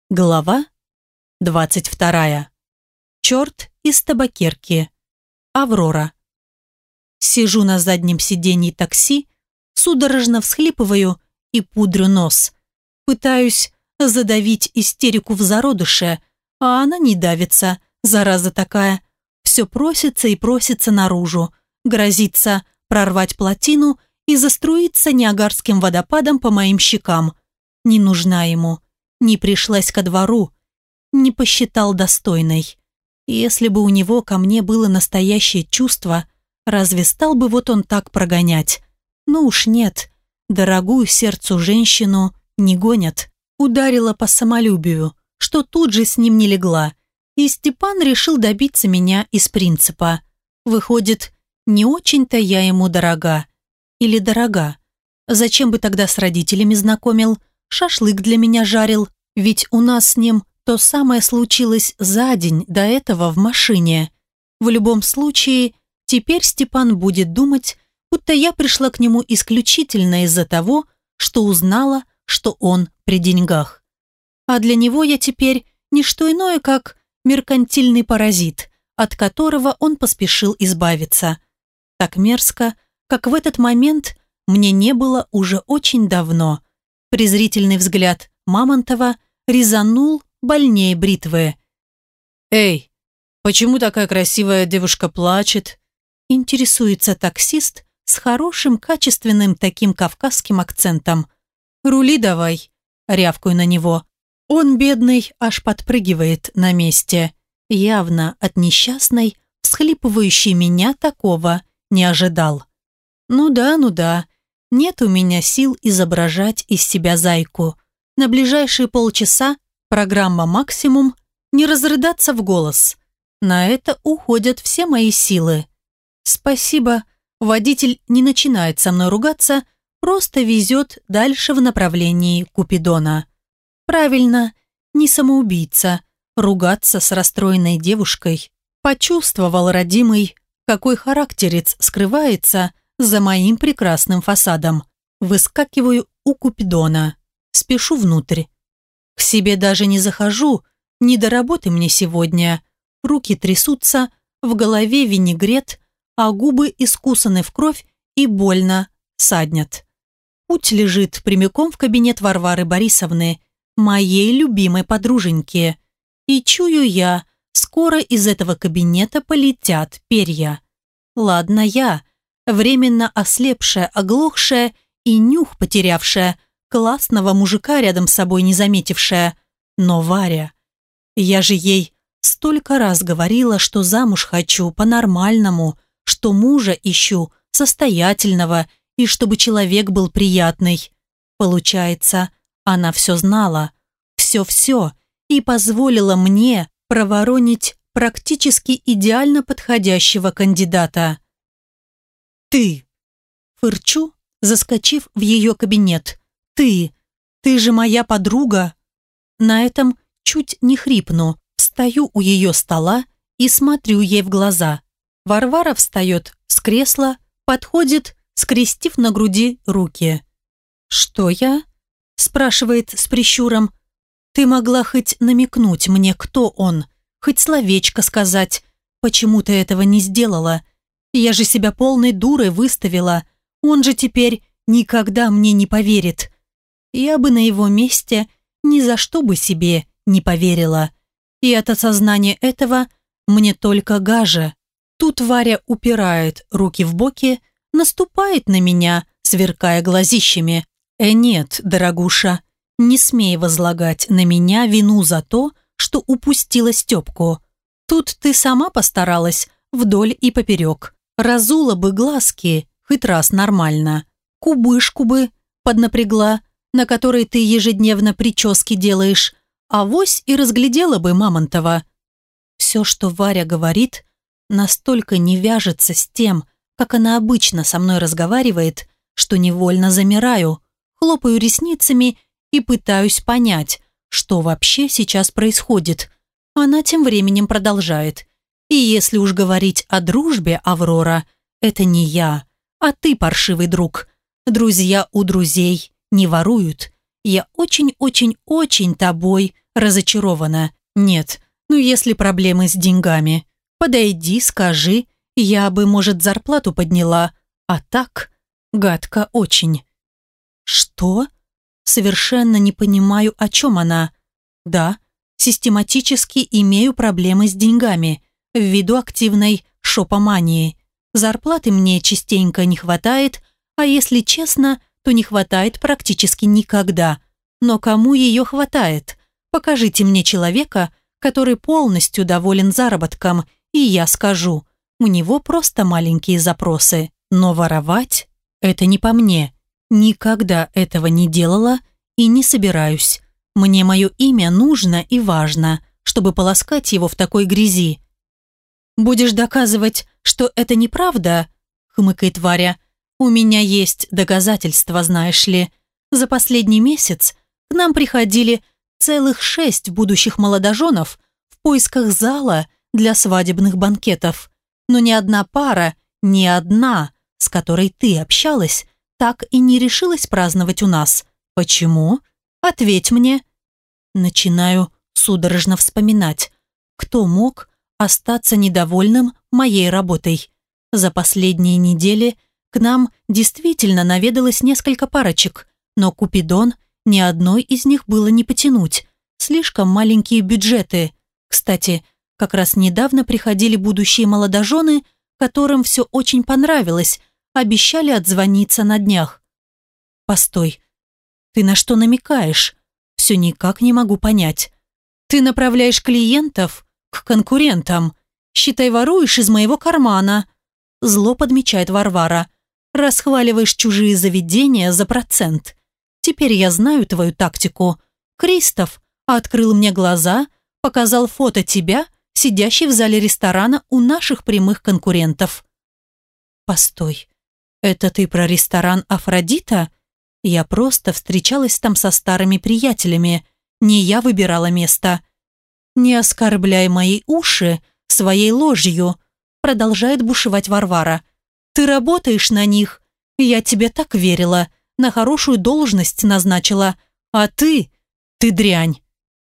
Глава 22. Черт из табакерки. Аврора. Сижу на заднем сиденье такси, судорожно всхлипываю и пудрю нос. Пытаюсь задавить истерику в зародыше, а она не давится, зараза такая. Все просится и просится наружу, грозится прорвать плотину и заструиться ниагарским водопадом по моим щекам. Не нужна ему. Не пришлась ко двору, не посчитал достойной. Если бы у него ко мне было настоящее чувство, разве стал бы вот он так прогонять? Ну уж нет, дорогую сердцу женщину не гонят. Ударила по самолюбию, что тут же с ним не легла, и Степан решил добиться меня из принципа. Выходит, не очень-то я ему дорога. Или дорога. Зачем бы тогда с родителями знакомил? Шашлык для меня жарил, ведь у нас с ним то самое случилось за день до этого в машине. В любом случае, теперь Степан будет думать, будто я пришла к нему исключительно из-за того, что узнала, что он при деньгах. А для него я теперь не что иное, как меркантильный паразит, от которого он поспешил избавиться. Так мерзко, как в этот момент мне не было уже очень давно. Презрительный взгляд Мамонтова резанул больнее бритвы. «Эй, почему такая красивая девушка плачет?» Интересуется таксист с хорошим, качественным таким кавказским акцентом. «Рули давай», — рявкаю на него. Он, бедный, аж подпрыгивает на месте. Явно от несчастной, всхлипывающей меня такого не ожидал. Ну да. Нет у меня сил изображать из себя зайку. На ближайшие полчаса программа «Максимум» не разрыдаться в голос. На это уходят все мои силы. Спасибо, водитель не начинает со мной ругаться, просто везет дальше в направлении Купидона. Правильно, не самоубийца, ругаться с расстроенной девушкой. Почувствовал, родимый, какой характерец скрывается за моим прекрасным фасадом. Выскакиваю у Купидона. Спешу внутрь. К себе даже не захожу, не до работы мне сегодня. Руки трясутся, в голове винегрет, а губы искусаны в кровь и больно саднят. Путь лежит прямиком в кабинет Варвары Борисовны, моей любимой подруженьки. И чую я, скоро из этого кабинета полетят перья. Ладно я, временно ослепшая, оглохшая и нюх потерявшая, классного мужика рядом с собой не заметившая. Но Варя... Я же ей столько раз говорила, что замуж хочу по-нормальному, что мужа ищу состоятельного и чтобы человек был приятный. Получается, она все знала, все-все, и позволила мне проворонить практически идеально подходящего кандидата. «Ты!» – фырчу, заскочив в ее кабинет. Ты же моя подруга!» На этом чуть не хрипну, встаю у ее стола и смотрю ей в глаза. Варвара встает с кресла, подходит, скрестив на груди руки. «Что я?» – спрашивает с прищуром. «Ты могла хоть намекнуть мне, кто он, хоть словечко сказать. Почему ты этого не сделала? Я же себя полной дурой выставила. Он же теперь никогда мне не поверит. Я бы на его месте ни за что бы себе не поверила. И от осознания этого мне только гаже. Тут Варя упирает руки в боки, наступает на меня, сверкая глазищами. Нет, дорогуша, не смей возлагать на меня вину за то, что упустила Степку. Тут ты сама постаралась вдоль и поперек. Разула бы глазки, хоть раз нормально. Кубышку бы поднапрягла, на которой ты ежедневно прически делаешь, авось и разглядела бы Мамонтова. Все, что Варя говорит, настолько не вяжется с тем, как она обычно со мной разговаривает, что невольно замираю, хлопаю ресницами и пытаюсь понять, что вообще сейчас происходит. Она тем временем продолжает. И если уж говорить о дружбе, Аврора, это не я, а ты, паршивый друг. Друзья у друзей не воруют. Я очень-очень-очень тобой разочарована. «Нет, ну если проблемы с деньгами, подойди, скажи, я бы, может, зарплату подняла, а так гадко очень». «Что?» Совершенно не понимаю, о чем она. «Да, систематически имею проблемы с деньгами ввиду активной шопомании. Зарплаты мне частенько не хватает, а если честно, то не хватает практически никогда. Но кому ее хватает? Покажите мне человека, который полностью доволен заработком, и я скажу, у него просто маленькие запросы. Но воровать – это не по мне. Никогда этого не делала и не собираюсь. Мне мое имя нужно и важно, чтобы полоскать его в такой грязи». «Будешь доказывать, что это неправда?» – хмыкает Варя. «У меня есть доказательства, знаешь ли. За последний месяц к нам приходили целых 6 будущих молодоженов в поисках зала для свадебных банкетов. Но ни одна пара, ни одна, с которой ты общалась, так и не решилась праздновать у нас. Почему? Ответь мне». Начинаю судорожно вспоминать, кто мог остаться недовольным моей работой. За последние недели к нам действительно наведалось несколько парочек, но Купидон ни одной из них было не потянуть. Слишком маленькие бюджеты. Кстати, как раз недавно приходили будущие молодожены, которым все очень понравилось, обещали отзвониться на днях. «Постой, ты на что намекаешь? Все никак не могу понять. Ты направляешь клиентов к конкурентам. Считай, воруешь из моего кармана». Зло подмечает Варвара. «Расхваливаешь чужие заведения за процент. Теперь я знаю твою тактику. Кристоф открыл мне глаза, показал фото тебя, сидящей в зале ресторана у наших прямых конкурентов». «Постой, это ты про ресторан «Афродита»?» Я просто встречалась там со старыми приятелями. Не я выбирала место. «Не оскорбляй мои уши своей ложью», продолжает бушевать Варвара. «Ты работаешь на них. Я тебе так верила. На хорошую должность назначила. А ты дрянь».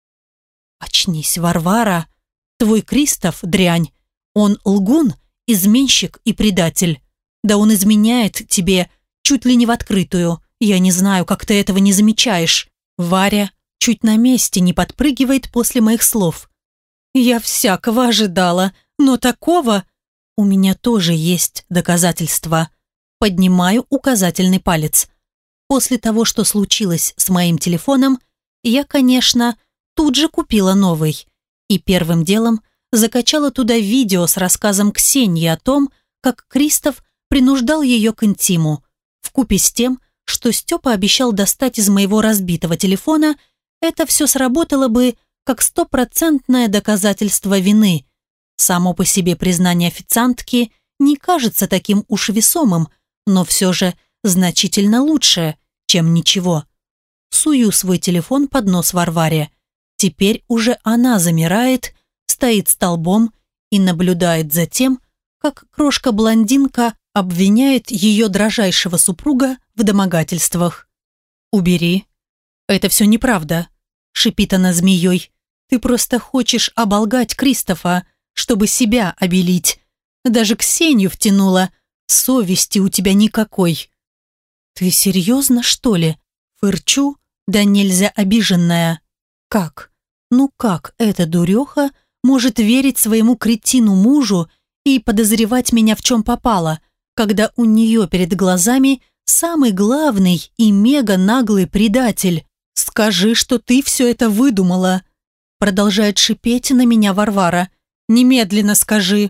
«Очнись, Варвара. Твой Кристоф дрянь. Он лгун, изменщик и предатель. Да он изменяет тебе чуть ли не в открытую. Я не знаю, как ты этого не замечаешь». Варя чуть на месте не подпрыгивает после моих слов. «Я всякого ожидала, но такого...» «У меня тоже есть доказательства». Поднимаю указательный палец. После того, что случилось с моим телефоном, я, конечно, тут же купила новый. И первым делом закачала туда видео с рассказом Ксении о том, как Кристоф принуждал ее к интиму. Вкупе с тем, что Степа обещал достать из моего разбитого телефона, это все сработало бы как 100% доказательство вины. Само по себе признание официантки не кажется таким уж весомым, но все же значительно лучше, чем ничего. Сую свой телефон под нос Варваре. Теперь уже она замирает, стоит столбом и наблюдает за тем, как крошка-блондинка обвиняет ее дрожайшего супруга в домогательствах. «Убери. Это все неправда», — шипит она змеей. «Ты просто хочешь оболгать Кристофа, чтобы себя обелить. Даже Ксению втянула. Совести у тебя никакой». «Ты серьезно, что ли?» Фырчу, да нельзя обиженная. «Как? Ну как эта дуреха может верить своему кретину мужу и подозревать меня в чем попало, когда у нее перед глазами самый главный и мега наглый предатель? Скажи, что ты все это выдумала!» Продолжает шипеть на меня Варвара. «Немедленно скажи!»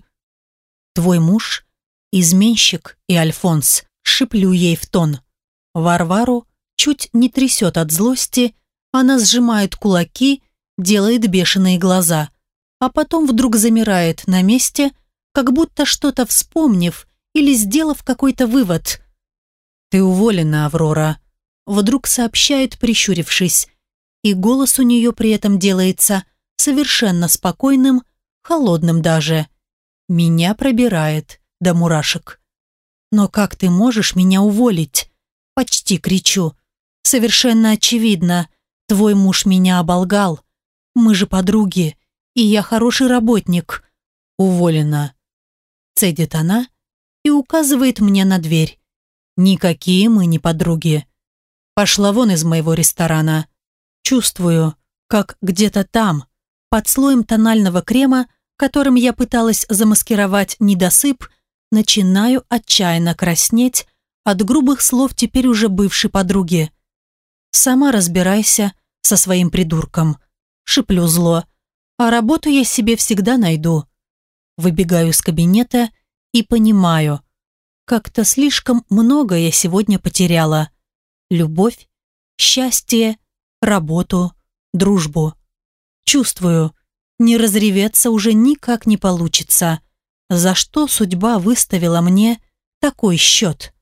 «Твой муж – изменщик и альфонс», – шиплю ей в тон. Варвару чуть не трясет от злости, она сжимает кулаки, делает бешеные глаза, а потом вдруг замирает на месте, как будто что-то вспомнив или сделав какой-то вывод. «Ты уволена, Аврора», – вдруг сообщает, прищурившись, и голос у нее при этом делается совершенно спокойным, холодным даже. Меня пробирает до мурашек. «Но как ты можешь меня уволить?» Почти кричу. «Совершенно очевидно, твой муж меня оболгал. Мы же подруги, и я хороший работник». «Уволена», – цедит она и указывает мне на дверь. «Никакие мы не подруги. Пошла вон из моего ресторана». Чувствую, как где-то там, под слоем тонального крема, которым я пыталась замаскировать недосып, начинаю отчаянно краснеть от грубых слов теперь уже бывшей подруги. «Сама разбирайся со своим придурком», – шиплю зло, «а работу я себе всегда найду». Выбегаю из кабинета и понимаю, как-то слишком много я сегодня потеряла. Любовь, счастье, работу, дружбу. Чувствую, не разреветься уже никак не получится. За что судьба выставила мне такой счет?